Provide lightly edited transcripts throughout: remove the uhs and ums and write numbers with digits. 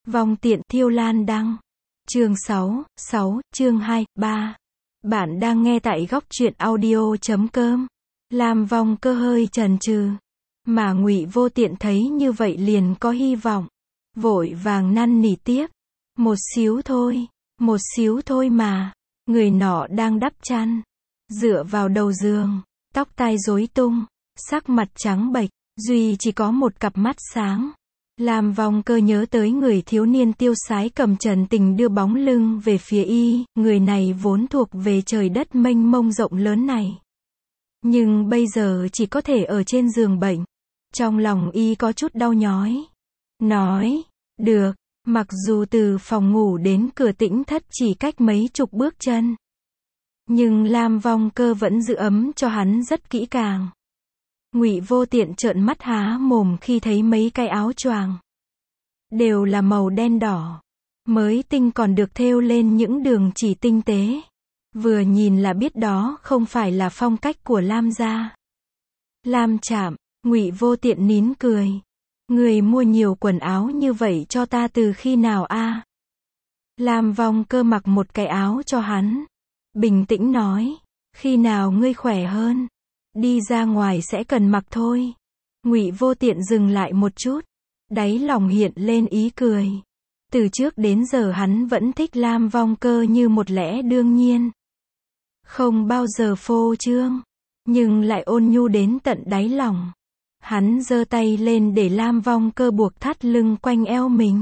Vong tiện Thiêu Lan đăng. Chương 6, chương 2, 3. Bạn đang nghe tại góc truyện audio.com. Lam Vong Cơ hơi chần chừ, mà Ngụy Vô Tiện thấy như vậy liền có hy vọng, vội vàng năn nỉ tiếp. Một xíu thôi mà. Người nọ đang đắp chăn, dựa vào đầu giường, tóc tai rối tung, sắc mặt trắng bệch, duy chỉ có một cặp mắt sáng. Lam Vong Cơ nhớ tới người thiếu niên tiêu sái cầm trần tình đưa bóng lưng về phía y, người này vốn thuộc về trời đất mênh mông rộng lớn này. Nhưng bây giờ chỉ có thể ở trên giường bệnh. Trong lòng y có chút đau nhói. Nói, được, mặc dù từ phòng ngủ đến cửa tĩnh thất chỉ cách mấy chục bước chân. Nhưng Lam Vong Cơ vẫn giữ ấm cho hắn rất kỹ càng. Ngụy Vô Tiện trợn mắt há mồm khi thấy mấy cái áo choàng đều là màu đen đỏ, mới tinh còn được thêu lên những đường chỉ tinh tế. Vừa nhìn là biết đó không phải là phong cách của Lam gia. Lam Trạm, Ngụy Vô Tiện nín cười. Người mua nhiều quần áo như vậy cho ta từ khi nào a? Lam Vong Cơ mặc một cái áo cho hắn, bình tĩnh nói, khi nào ngươi khỏe hơn, đi ra ngoài sẽ cần mặc thôi. Ngụy Vô Tiện dừng lại một chút, đáy lòng hiện lên ý cười. Từ trước đến giờ hắn vẫn thích Lam Vong Cơ như một lẽ đương nhiên, không bao giờ phô trương, nhưng lại ôn nhu đến tận đáy lòng. Hắn giơ tay lên để Lam Vong Cơ buộc thắt lưng quanh eo mình.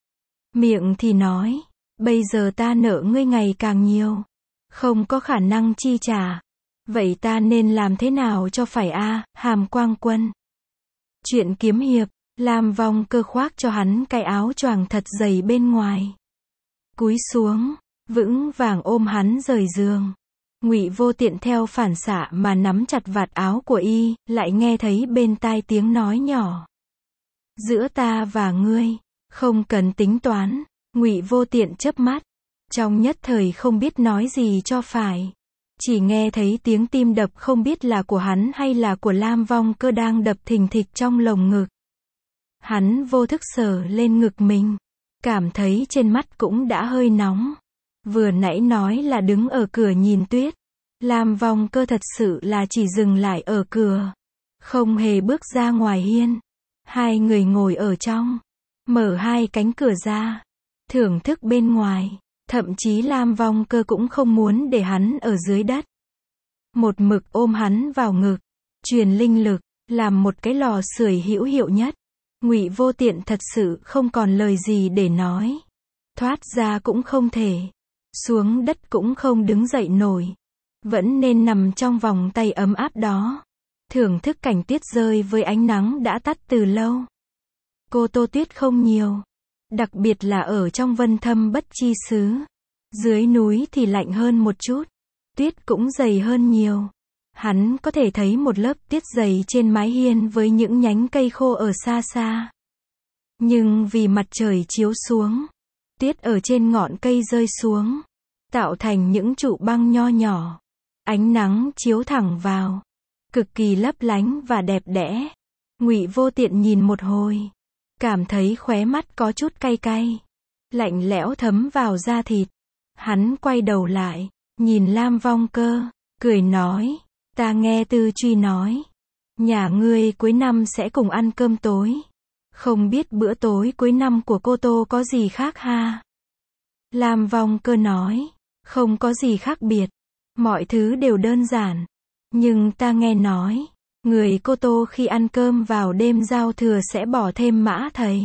Miệng thì nói, bây giờ ta nợ ngươi ngày càng nhiều, không có khả năng chi trả. Vậy ta nên làm thế nào cho phải a, Hàm Quang Quân? Chuyện kiếm hiệp. Lam Vong Cơ khoác cho hắn cái áo choàng thật dày bên ngoài, cúi xuống, vững vàng ôm hắn rời giường. Ngụy Vô Tiện theo phản xạ mà nắm chặt vạt áo của y, lại nghe thấy bên tai tiếng nói nhỏ. Giữa ta và ngươi, không cần tính toán. Ngụy Vô Tiện chớp mắt, trong nhất thời không biết nói gì cho phải. Chỉ nghe thấy tiếng tim đập không biết là của hắn hay là của Lam Vong Cơ đang đập thình thịch trong lồng ngực. Hắn vô thức sờ lên ngực mình, cảm thấy trên mắt cũng đã hơi nóng. Vừa nãy nói là đứng ở cửa nhìn tuyết, Lam Vong Cơ thật sự là chỉ dừng lại ở cửa, không hề bước ra ngoài hiên. Hai người ngồi ở trong, mở hai cánh cửa ra, thưởng thức bên ngoài. Thậm chí Lam Vong Cơ cũng không muốn để hắn ở dưới đất, một mực ôm hắn vào ngực, truyền linh lực, làm một cái lò sưởi hữu hiệu nhất. Ngụy Vô Tiện thật sự không còn lời gì để nói. Thoát ra cũng không thể, xuống đất cũng không đứng dậy nổi, vẫn nên nằm trong vòng tay ấm áp đó, thưởng thức cảnh tuyết rơi với ánh nắng đã tắt từ lâu. Cô Tô tuyết không nhiều, đặc biệt là ở trong Vân Thâm Bất Chi xứ. Dưới núi thì lạnh hơn một chút, tuyết cũng dày hơn nhiều. Hắn có thể thấy một lớp tuyết dày trên mái hiên với những nhánh cây khô ở xa xa. Nhưng vì mặt trời chiếu xuống, tuyết ở trên ngọn cây rơi xuống, tạo thành những trụ băng nho nhỏ. Ánh nắng chiếu thẳng vào, cực kỳ lấp lánh và đẹp đẽ. Ngụy Vô Tiện nhìn một hồi, cảm thấy khóe mắt có chút cay cay, lạnh lẽo thấm vào da thịt. Hắn quay đầu lại, nhìn Lam Vong Cơ, cười nói, ta nghe Tư Truy nói, nhà ngươi cuối năm sẽ cùng ăn cơm tối. Không biết bữa tối cuối năm của cô Tô có gì khác ha? Lam Vong Cơ nói, không có gì khác biệt, mọi thứ đều đơn giản. Nhưng ta nghe nói, người cô Tô khi ăn cơm vào đêm giao thừa sẽ bỏ thêm mã thầy.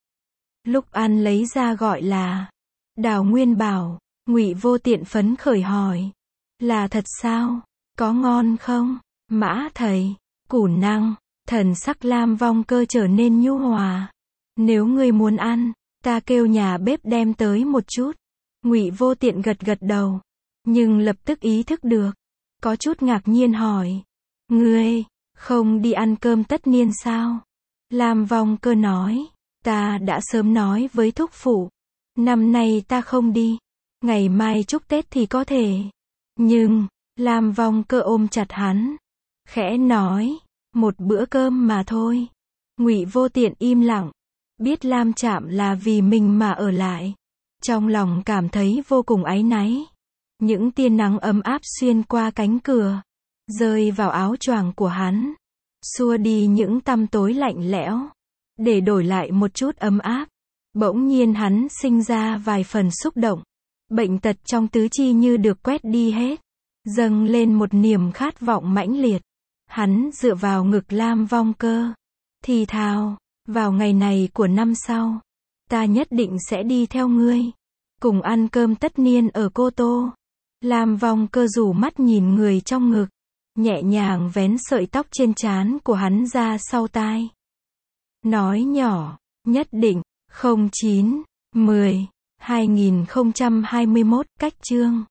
Lúc ăn lấy ra gọi là Đào Nguyên Bảo. Ngụy Vô Tiện phấn khởi hỏi, là thật sao? Có ngon không? Mã thầy, củ năng. Thần sắc Lam Vong Cơ trở nên nhu hòa. Nếu ngươi muốn ăn, ta kêu nhà bếp đem tới một chút. Ngụy Vô Tiện gật gật đầu, nhưng lập tức ý thức được, có chút ngạc nhiên hỏi, ngươi không đi ăn cơm tất niên sao? Lam Vong Cơ nói, ta đã sớm nói với thúc phụ, năm nay ta không đi, ngày mai chúc Tết thì có thể. Nhưng, Lam Vong Cơ ôm chặt hắn, khẽ nói, một bữa cơm mà thôi. Ngụy Vô Tiện im lặng, biết Lam Trạm là vì mình mà ở lại. Trong lòng cảm thấy vô cùng áy náy. Những tia nắng ấm áp xuyên qua cánh cửa, rơi vào áo choàng của hắn, xua đi những tăm tối lạnh lẽo, để đổi lại một chút ấm áp. Bỗng nhiên hắn sinh ra vài phần xúc động. Bệnh tật trong tứ chi như được quét đi hết, dâng lên một niềm khát vọng mãnh liệt. Hắn dựa vào ngực Lam Vong Cơ, thì thào, vào ngày này của năm sau, ta nhất định sẽ đi theo ngươi, cùng ăn cơm tất niên ở Cô Tô. Lam Vong Cơ rủ mắt nhìn người trong ngực, nhẹ nhàng vén sợi tóc trên trán của hắn ra sau tai. Nói nhỏ, nhất định, 09/10/2021, cách chương.